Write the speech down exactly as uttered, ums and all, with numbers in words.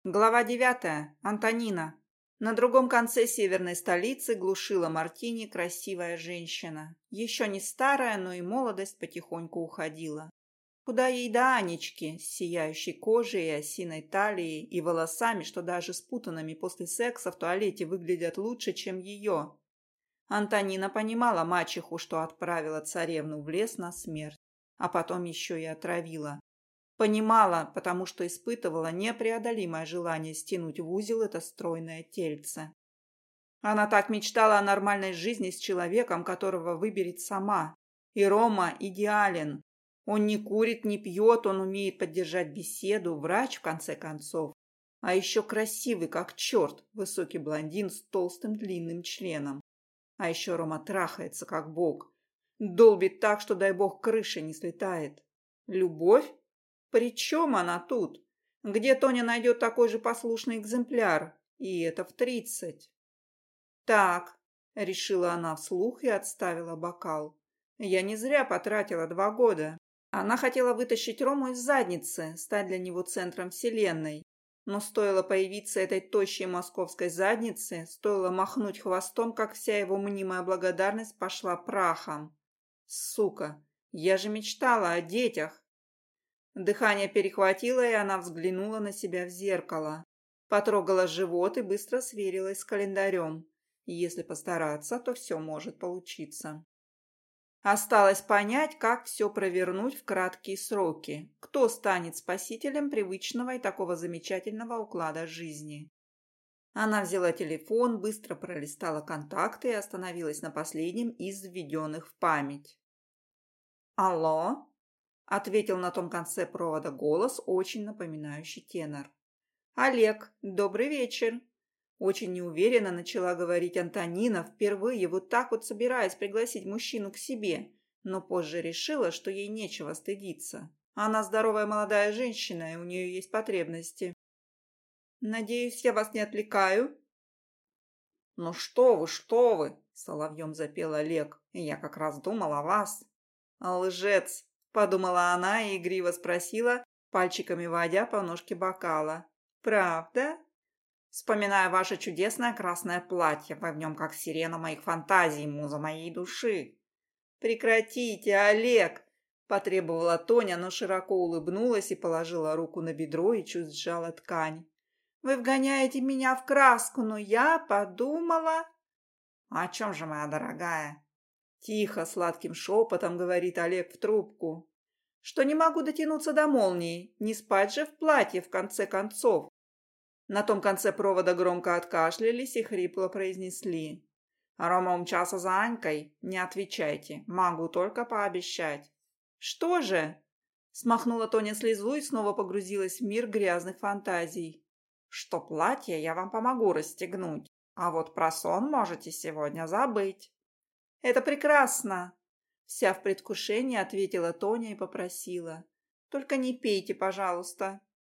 Глава девятая. Антонина. На другом конце северной столицы глушила мартини красивая женщина. Еще не старая, но и молодость потихоньку уходила. Куда ей до Анечки, с сияющей кожей и осиной талией, и волосами, что даже спутанными после секса в туалете выглядят лучше, чем ее. Антонина понимала мачеху, что отправила царевну в лес на смерть, а потом еще и отравила. Понимала, потому что испытывала непреодолимое желание стянуть в узел это стройное тельце. Она так мечтала о нормальной жизни с человеком, которого выберет сама. И Рома идеален. Он не курит, не пьет, он умеет поддержать беседу, врач, в конце концов. А еще красивый, как черт, высокий блондин с толстым длинным членом. А еще Рома трахается, как бог. Долбит так, что, дай бог, крыша не слетает. Любовь? При чем она тут? Где Тоня найдет такой же послушный экземпляр? И это в тридцать. Так, решила она вслух и отставила бокал. Я не зря потратила два года. Она хотела вытащить Рому из задницы, стать для него центром вселенной. Но стоило появиться этой тощей московской заднице, стоило махнуть хвостом, как вся его мнимая благодарность пошла прахом. Сука, я же мечтала о детях. Дыхание перехватило, и она взглянула на себя в зеркало. Потрогала живот и быстро сверилась с календарем. Если постараться, то все может получиться. Осталось понять, как все провернуть в краткие сроки. Кто станет спасителем привычного и такого замечательного уклада жизни? Она взяла телефон, быстро пролистала контакты и остановилась на последнем из введенных в память. «Алло?» — ответил на том конце провода голос, очень напоминающий тенор. «Олег, добрый вечер!» Очень неуверенно начала говорить Антонина, впервые вот так вот собираясь пригласить мужчину к себе, но позже решила, что ей нечего стыдиться. Она здоровая молодая женщина, и у нее есть потребности. «Надеюсь, я вас не отвлекаю?» «Ну что вы, что вы!» — соловьем запел Олег. «Я как раз думал о вас». «Лжец!» — подумала она и игриво спросила, пальчиками водя по ножке бокала. «Правда?» «Вспоминаю ваше чудесное красное платье, вы в нем как сирена моих фантазий, муза моей души». «Прекратите, Олег!» – потребовала Тоня, но широко улыбнулась и положила руку на бедро и чуть сжала ткань. «Вы вгоняете меня в краску, но я подумала...» «О чем же, моя дорогая?» Тихо, сладким шепотом говорит Олег в трубку. «Что не могу дотянуться до молнии, не спать же в платье в конце концов». На том конце провода громко откашлялись и хрипло произнесли. «Рома умчался за Анькой? Не отвечайте, могу только пообещать». «Что же?» Смахнула Тоня слезу и снова погрузилась в мир грязных фантазий. «Что платье я вам помогу расстегнуть, а вот про сон можете сегодня забыть». «Это прекрасно!» Вся в предвкушении ответила Тоня и попросила. «Только не пейте, пожалуйста».